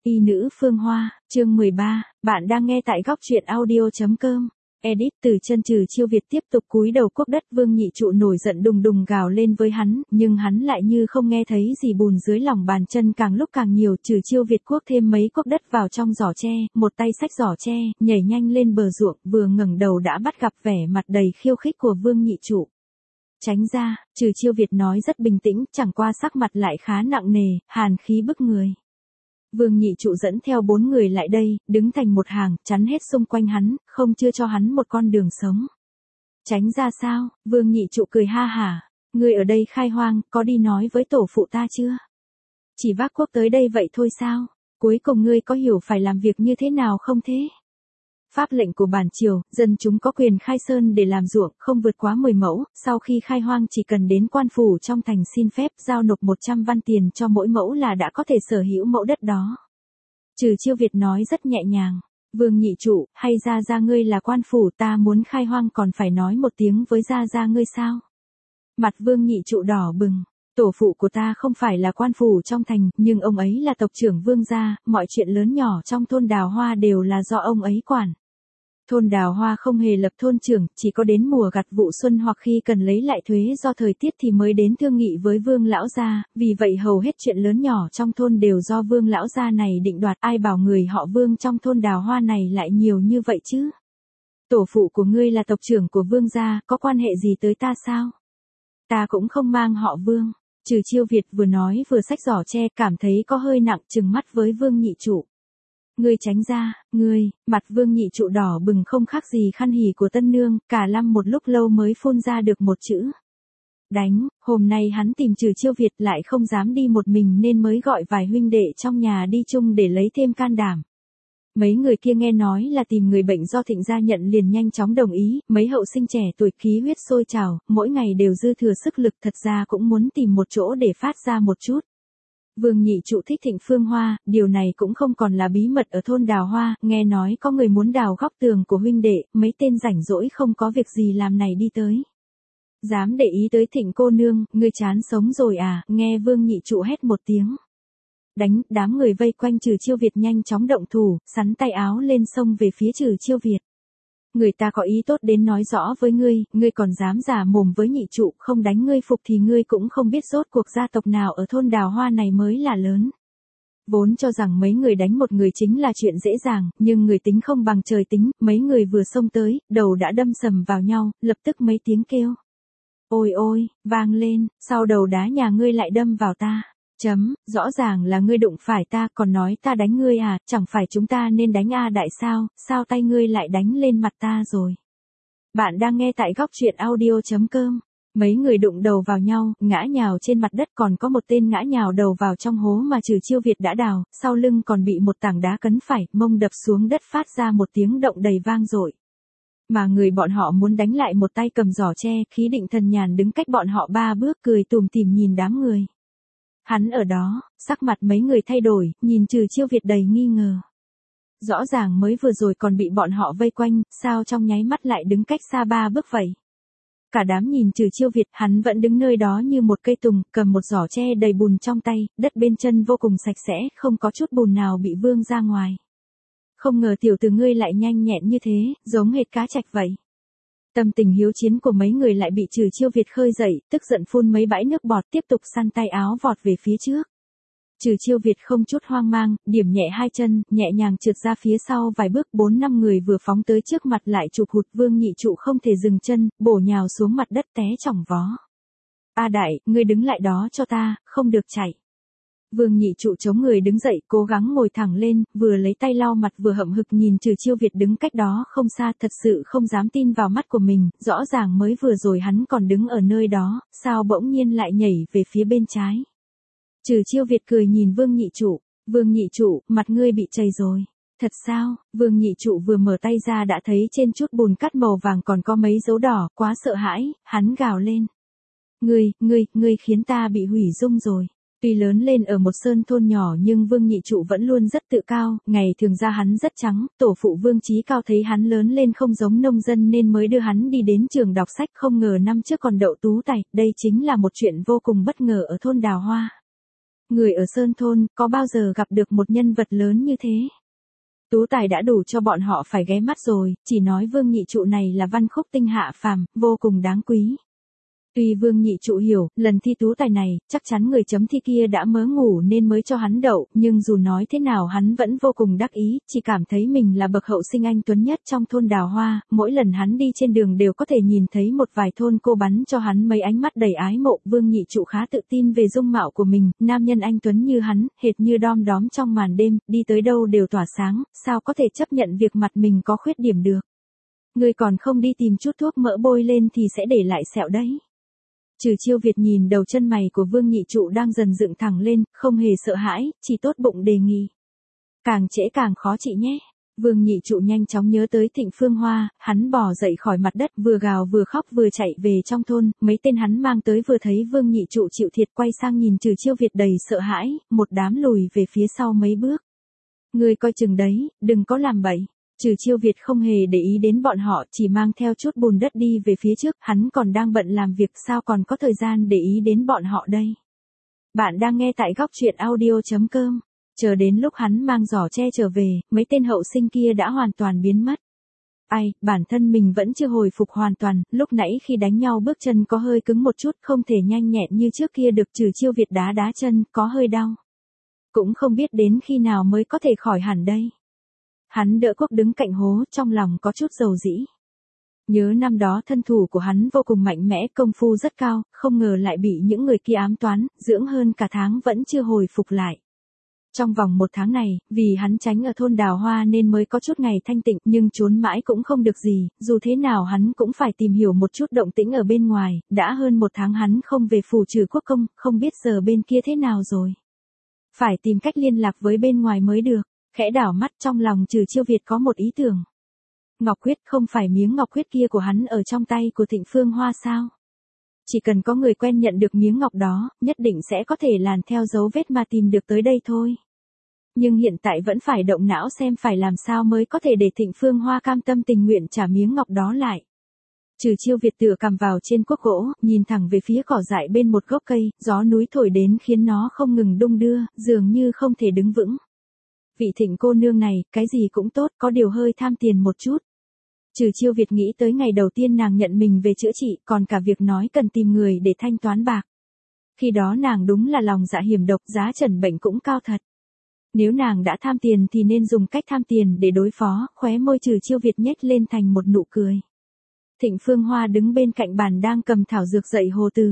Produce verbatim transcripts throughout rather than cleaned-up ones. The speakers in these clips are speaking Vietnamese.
Y nữ Phương Hoa, chương mười ba, bạn đang nghe tại góc truyện audio.com. Edit từ chân Trừ Chiêu Việt tiếp tục cúi đầu cuốc đất. Vương Nhị Trụ nổi giận đùng đùng gào lên với hắn, nhưng hắn lại như không nghe thấy gì. Bùn dưới lòng bàn chân càng lúc càng nhiều. Trừ Chiêu Việt cuốc thêm mấy cuốc đất vào trong giỏ tre, một tay xách giỏ tre, nhảy nhanh lên bờ ruộng, vừa ngẩng đầu đã bắt gặp vẻ mặt đầy khiêu khích của Vương Nhị Trụ. Tránh ra, Trừ Chiêu Việt nói rất bình tĩnh, chẳng qua sắc mặt lại khá nặng nề, hàn khí bức người. Vương Nhị Trụ dẫn theo bốn người lại đây, đứng thành một hàng, chắn hết xung quanh hắn, không chưa cho hắn một con đường sống. Tránh ra sao? Vương Nhị Trụ cười ha hả. Ngươi ở đây khai hoang, có đi nói với tổ phụ ta chưa? Chỉ vác cuốc tới đây vậy thôi sao? Cuối cùng ngươi có hiểu phải làm việc như thế nào không thế? Pháp lệnh của bản triều, dân chúng có quyền khai sơn để làm ruộng, không vượt quá mười mẫu, sau khi khai hoang chỉ cần đến quan phủ trong thành xin phép, giao nộp một trăm văn tiền cho mỗi mẫu là đã có thể sở hữu mẫu đất đó. Trừ Chiêu Việt nói rất nhẹ nhàng. Vương Nhị Trụ, hay gia gia ngươi là quan phủ, ta muốn khai hoang còn phải nói một tiếng với gia gia ngươi sao? Mặt Vương Nhị Trụ đỏ bừng. Tổ phụ của ta không phải là quan phủ trong thành, nhưng ông ấy là tộc trưởng Vương gia, mọi chuyện lớn nhỏ trong thôn Đào Hoa đều là do ông ấy quản. Thôn Đào Hoa không hề lập thôn trưởng, chỉ có đến mùa gặt vụ xuân hoặc khi cần lấy lại thuế do thời tiết thì mới đến thương nghị với Vương lão gia, vì vậy hầu hết chuyện lớn nhỏ trong thôn đều do Vương lão gia này định đoạt. Ai bảo người họ Vương trong thôn Đào Hoa này lại nhiều như vậy chứ? Tổ phụ của ngươi là tộc trưởng của Vương gia, có quan hệ gì tới ta sao? Ta cũng không mang họ Vương. Trừ Chiêu Việt vừa nói vừa xách giỏ tre, cảm thấy có hơi nặng, trừng mắt với Vương Nhị Trụ. Ngươi tránh ra, ngươi. Mặt Vương Nhị Trụ đỏ bừng không khác gì khăn hỉ của tân nương, cả lăm một lúc lâu mới phun ra được một chữ. Đánh. Hôm nay hắn tìm Trừ Chiêu Việt lại không dám đi một mình nên mới gọi vài huynh đệ trong nhà đi chung để lấy thêm can đảm. Mấy người kia nghe nói là tìm người bệnh do Thịnh gia nhận liền nhanh chóng đồng ý, mấy hậu sinh trẻ tuổi khí huyết sôi trào, mỗi ngày đều dư thừa sức lực, thật ra cũng muốn tìm một chỗ để phát ra một chút. Vương Nhị Trụ thích Thịnh Phương Hoa, điều này cũng không còn là bí mật ở thôn Đào Hoa, nghe nói có người muốn đào góc tường của huynh đệ, mấy tên rảnh rỗi không có việc gì làm này đi tới. Dám để ý tới Thịnh cô nương, ngươi chán sống rồi à? Nghe Vương Nhị Trụ hét một tiếng. Đánh. Đám người vây quanh Trừ Chiêu Việt nhanh chóng động thủ, sắn tay áo lên xông về phía Trừ Chiêu Việt. Người ta có ý tốt đến nói rõ với ngươi, ngươi còn dám giả mồm với Nhị Trụ, không đánh ngươi phục thì ngươi cũng không biết rốt cuộc gia tộc nào ở thôn Đào Hoa này mới là lớn. Vốn cho rằng mấy người đánh một người chính là chuyện dễ dàng, nhưng người tính không bằng trời tính, mấy người vừa xông tới, đầu đã đâm sầm vào nhau, lập tức mấy tiếng kêu. Ôi ôi, vang lên, sau đầu đá nhà ngươi lại đâm vào ta. Chấm, rõ ràng là ngươi đụng phải ta, còn nói ta đánh ngươi à, chẳng phải chúng ta nên đánh a đại sao, sao tay ngươi lại đánh lên mặt ta rồi. Bạn đang nghe tại góc truyện audio.com. Mấy người đụng đầu vào nhau, ngã nhào trên mặt đất, còn có một tên ngã nhào đầu vào trong hố mà Trừ Chiêu Việt đã đào, sau lưng còn bị một tảng đá cấn phải, mông đập xuống đất phát ra một tiếng động đầy vang dội. Mà người bọn họ muốn đánh lại một tay cầm giỏ tre, khí định thần nhàn đứng cách bọn họ ba bước, cười tủm tỉm nhìn đám người. Hắn ở đó, sắc mặt mấy người thay đổi, nhìn Trừ Chiêu Việt đầy nghi ngờ. Rõ ràng mới vừa rồi còn bị bọn họ vây quanh, sao trong nháy mắt lại đứng cách xa ba bước vậy? Cả đám nhìn Trừ Chiêu Việt, hắn vẫn đứng nơi đó như một cây tùng, cầm một giỏ tre đầy bùn trong tay, đất bên chân vô cùng sạch sẽ, không có chút bùn nào bị vương ra ngoài. Không ngờ tiểu tử ngươi lại nhanh nhẹn như thế, giống hệt cá trạch vậy. Tâm tình hiếu chiến của mấy người lại bị Trừ Chiêu Việt khơi dậy, tức giận phun mấy bãi nước bọt, tiếp tục săn tay áo vọt về phía trước. Trừ Chiêu Việt không chút hoang mang, điểm nhẹ hai chân, nhẹ nhàng trượt ra phía sau vài bước, bốn năm người vừa phóng tới trước mặt lại chụp hụt. Vương Nhị Trụ không thể dừng chân, bổ nhào xuống mặt đất té chỏng vó. A đại, ngươi đứng lại đó cho ta, không được chạy. Vương Nhị Trụ chống người đứng dậy, cố gắng ngồi thẳng lên, vừa lấy tay lau mặt vừa hậm hực nhìn Trừ Chiêu Việt đứng cách đó không xa, thật sự không dám tin vào mắt của mình, rõ ràng mới vừa rồi hắn còn đứng ở nơi đó, sao bỗng nhiên lại nhảy về phía bên trái. Trừ Chiêu Việt cười nhìn Vương Nhị Trụ. Vương Nhị Trụ, mặt ngươi bị chảy rồi. Thật sao? Vương Nhị Trụ vừa mở tay ra đã thấy trên chút bùn cát màu vàng còn có mấy dấu đỏ, quá sợ hãi, hắn gào lên. Ngươi, ngươi, ngươi khiến ta bị hủy dung rồi. Tuy lớn lên ở một sơn thôn nhỏ nhưng Vương Nhị Trụ vẫn luôn rất tự cao, ngày thường da hắn rất trắng, tổ phụ Vương Chí Cao thấy hắn lớn lên không giống nông dân nên mới đưa hắn đi đến trường đọc sách, không ngờ năm trước còn đậu tú tài, đây chính là một chuyện vô cùng bất ngờ ở thôn Đào Hoa. Người ở Sơn Thôn có bao giờ gặp được một nhân vật lớn như thế? Tú tài đã đủ cho bọn họ phải ghé mắt rồi, chỉ nói Vương Nhị Trụ này là văn khúc tinh hạ phàm, vô cùng đáng quý. Tuy Vương Nhị Trụ hiểu, lần thi tú tài này, chắc chắn người chấm thi kia đã mớ ngủ nên mới cho hắn đậu, nhưng dù nói thế nào hắn vẫn vô cùng đắc ý, chỉ cảm thấy mình là bậc hậu sinh anh tuấn nhất trong thôn Đào Hoa, mỗi lần hắn đi trên đường đều có thể nhìn thấy một vài thôn cô bắn cho hắn mấy ánh mắt đầy ái mộ. Vương Nhị Trụ khá tự tin về dung mạo của mình, nam nhân anh tuấn như hắn, hệt như đom đóm trong màn đêm, đi tới đâu đều tỏa sáng, sao có thể chấp nhận việc mặt mình có khuyết điểm được. Người còn không đi tìm chút thuốc mỡ bôi lên thì sẽ để lại sẹo đấy. Trừ Chiêu Việt nhìn đầu chân mày của Vương Nhị Trụ đang dần dựng thẳng lên, không hề sợ hãi, chỉ tốt bụng đề nghị. Càng trễ càng khó chị nhé. Vương Nhị Trụ nhanh chóng nhớ tới Thịnh Phương Hoa, hắn bò dậy khỏi mặt đất vừa gào vừa khóc vừa chạy về trong thôn, mấy tên hắn mang tới vừa thấy Vương Nhị Trụ chịu thiệt quay sang nhìn Trừ Chiêu Việt đầy sợ hãi, một đám lùi về phía sau mấy bước. Ngươi coi chừng đấy, đừng có làm bậy. Trừ Chiêu Việt không hề để ý đến bọn họ, chỉ mang theo chút bùn đất đi về phía trước, hắn còn đang bận làm việc sao còn có thời gian để ý đến bọn họ đây. Bạn đang nghe tại góc truyện audio chấm com. Chờ đến lúc hắn mang giỏ tre trở về, mấy tên hậu sinh kia đã hoàn toàn biến mất. Ai, bản thân mình vẫn chưa hồi phục hoàn toàn, lúc nãy khi đánh nhau bước chân có hơi cứng một chút, không thể nhanh nhẹn như trước kia được. Trừ Chiêu Việt đá đá chân, có hơi đau. Cũng không biết đến khi nào mới có thể khỏi hẳn đây. Hắn đỡ Quốc đứng cạnh hố, trong lòng có chút dầu dĩ. Nhớ năm đó thân thủ của hắn vô cùng mạnh mẽ, công phu rất cao, không ngờ lại bị những người kia ám toán, dưỡng hơn cả tháng vẫn chưa hồi phục lại. Trong vòng một tháng này, vì hắn tránh ở thôn Đào Hoa nên mới có chút ngày thanh tịnh, nhưng trốn mãi cũng không được gì, dù thế nào hắn cũng phải tìm hiểu một chút động tĩnh ở bên ngoài, đã hơn một tháng hắn không về phủ Trừ Quốc công, không biết giờ bên kia thế nào rồi. Phải tìm cách liên lạc với bên ngoài mới được. Khẽ đảo mắt trong lòng Trừ Chiêu Việt có một ý tưởng. Ngọc huyết, không phải miếng ngọc huyết kia của hắn ở trong tay của Thịnh Phương Hoa sao? Chỉ cần có người quen nhận được miếng ngọc đó, nhất định sẽ có thể làn theo dấu vết mà tìm được tới đây thôi. Nhưng hiện tại vẫn phải động não xem phải làm sao mới có thể để Thịnh Phương Hoa cam tâm tình nguyện trả miếng ngọc đó lại. Trừ Chiêu Việt tựa cằm vào trên cuốc gỗ, nhìn thẳng về phía cỏ dại bên một gốc cây, gió núi thổi đến khiến nó không ngừng đung đưa, dường như không thể đứng vững. Vị Thịnh cô nương này, cái gì cũng tốt, có điều hơi tham tiền một chút. Trừ Chiêu Việt nghĩ tới ngày đầu tiên nàng nhận mình về chữa trị, còn cả việc nói cần tìm người để thanh toán bạc. Khi đó nàng đúng là lòng dạ hiểm độc, giá trần bệnh cũng cao thật. Nếu nàng đã tham tiền thì nên dùng cách tham tiền để đối phó, khóe môi Trừ Chiêu Việt nhếch lên thành một nụ cười. Thịnh Phương Hoa đứng bên cạnh bàn đang cầm thảo dược dạy Hồ Tử.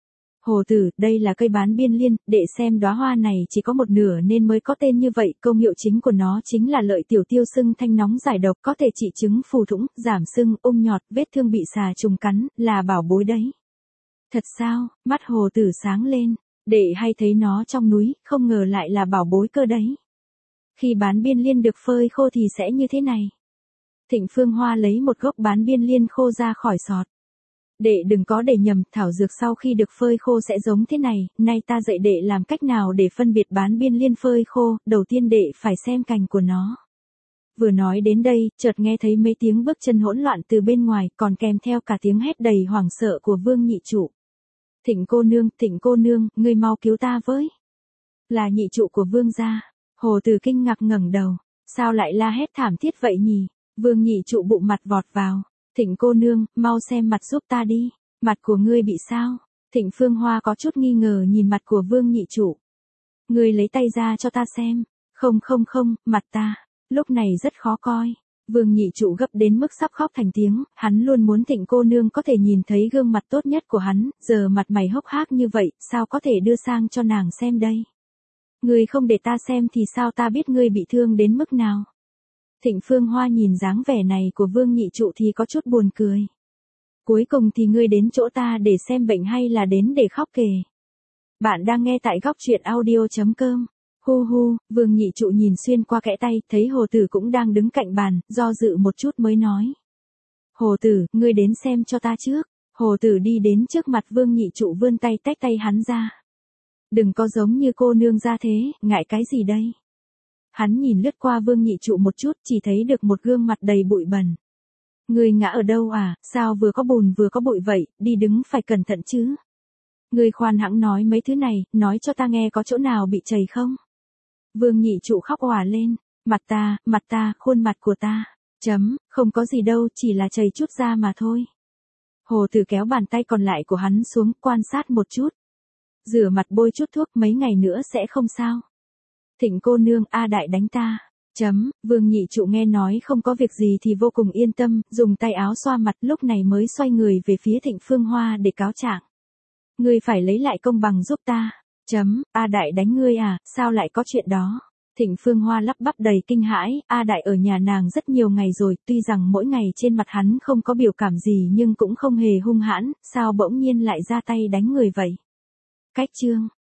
Hồ Tử, đây là cây bán biên liên, để xem đóa hoa này chỉ có một nửa nên mới có tên như vậy, công hiệu chính của nó chính là lợi tiểu tiêu sưng thanh nóng giải độc, có thể trị chứng phù thủng, giảm sưng, ung nhọt, vết thương bị xà trùng cắn, là bảo bối đấy. Thật sao? Mắt Hồ Tử sáng lên, đệ hay thấy nó trong núi, không ngờ lại là bảo bối cơ đấy. Khi bán biên liên được phơi khô thì sẽ như thế này. Thịnh Phương Hoa lấy một gốc bán biên liên khô ra khỏi sọt. Đệ đừng có để nhầm, thảo dược sau khi được phơi khô sẽ giống thế này, nay ta dạy đệ làm cách nào để phân biệt bán biên liên phơi khô, đầu tiên đệ phải xem cành của nó. Vừa nói đến đây, chợt nghe thấy mấy tiếng bước chân hỗn loạn từ bên ngoài, còn kèm theo cả tiếng hét đầy hoảng sợ của Vương Nhị Trụ. Thịnh cô nương, Thịnh cô nương, ngươi mau cứu ta với. Là Nhị Trụ của Vương gia. Hồ Tử kinh ngạc ngẩng đầu, sao lại la hét thảm thiết vậy nhỉ? Vương Nhị Trụ bụng mặt vọt vào. Thịnh cô nương, mau xem mặt giúp ta đi. Mặt của ngươi bị sao? Thịnh Phương Hoa có chút nghi ngờ nhìn mặt của Vương Nhị Trụ. Ngươi lấy tay ra cho ta xem. Không không không, mặt ta, lúc này rất khó coi. Vương Nhị Trụ gấp đến mức sắp khóc thành tiếng, hắn luôn muốn Thịnh cô nương có thể nhìn thấy gương mặt tốt nhất của hắn, giờ mặt mày hốc hác như vậy, sao có thể đưa sang cho nàng xem đây? Ngươi không để ta xem thì sao ta biết ngươi bị thương đến mức nào? Thịnh Phương Hoa nhìn dáng vẻ này của Vương Nhị Trụ thì có chút buồn cười. Cuối cùng thì ngươi đến chỗ ta để xem bệnh hay là đến để khóc kể? Bạn đang nghe tại góc truyện audio chấm com. Hu hu, Vương Nhị Trụ nhìn xuyên qua kẽ tay, thấy Hồ Tử cũng đang đứng cạnh bàn, do dự một chút mới nói. Hồ Tử, ngươi đến xem cho ta trước. Hồ Tử đi đến trước mặt Vương Nhị Trụ vươn tay tách tay hắn ra. Đừng có giống như cô nương ra thế, ngại cái gì đây? Hắn nhìn lướt qua Vương Nhị Trụ một chút, chỉ thấy được một gương mặt đầy bụi bẩn. Ngươi ngã ở đâu à, sao vừa có bùn vừa có bụi vậy, đi đứng phải cẩn thận chứ. Ngươi khoan hãng nói mấy thứ này, nói cho ta nghe có chỗ nào bị chảy không? Vương nhị trụ khóc òa lên, mặt ta, mặt ta, khuôn mặt của ta, chấm, không có gì đâu, chỉ là chảy chút ra mà thôi. Hồ Tử kéo bàn tay còn lại của hắn xuống, quan sát một chút. Rửa mặt bôi chút thuốc, mấy ngày nữa sẽ không sao. Thịnh cô nương, A Đại đánh ta. Chấm, Vương nhị trụ nghe nói không có việc gì thì vô cùng yên tâm, dùng tay áo xoa mặt, lúc này mới xoay người về phía Thịnh Phương Hoa để cáo trạng. Ngươi phải lấy lại công bằng giúp ta. Chấm, A Đại đánh ngươi à, sao lại có chuyện đó? Thịnh Phương Hoa lắp bắp đầy kinh hãi, A Đại ở nhà nàng rất nhiều ngày rồi, tuy rằng mỗi ngày trên mặt hắn không có biểu cảm gì nhưng cũng không hề hung hãn, sao bỗng nhiên lại ra tay đánh người vậy? Cách chương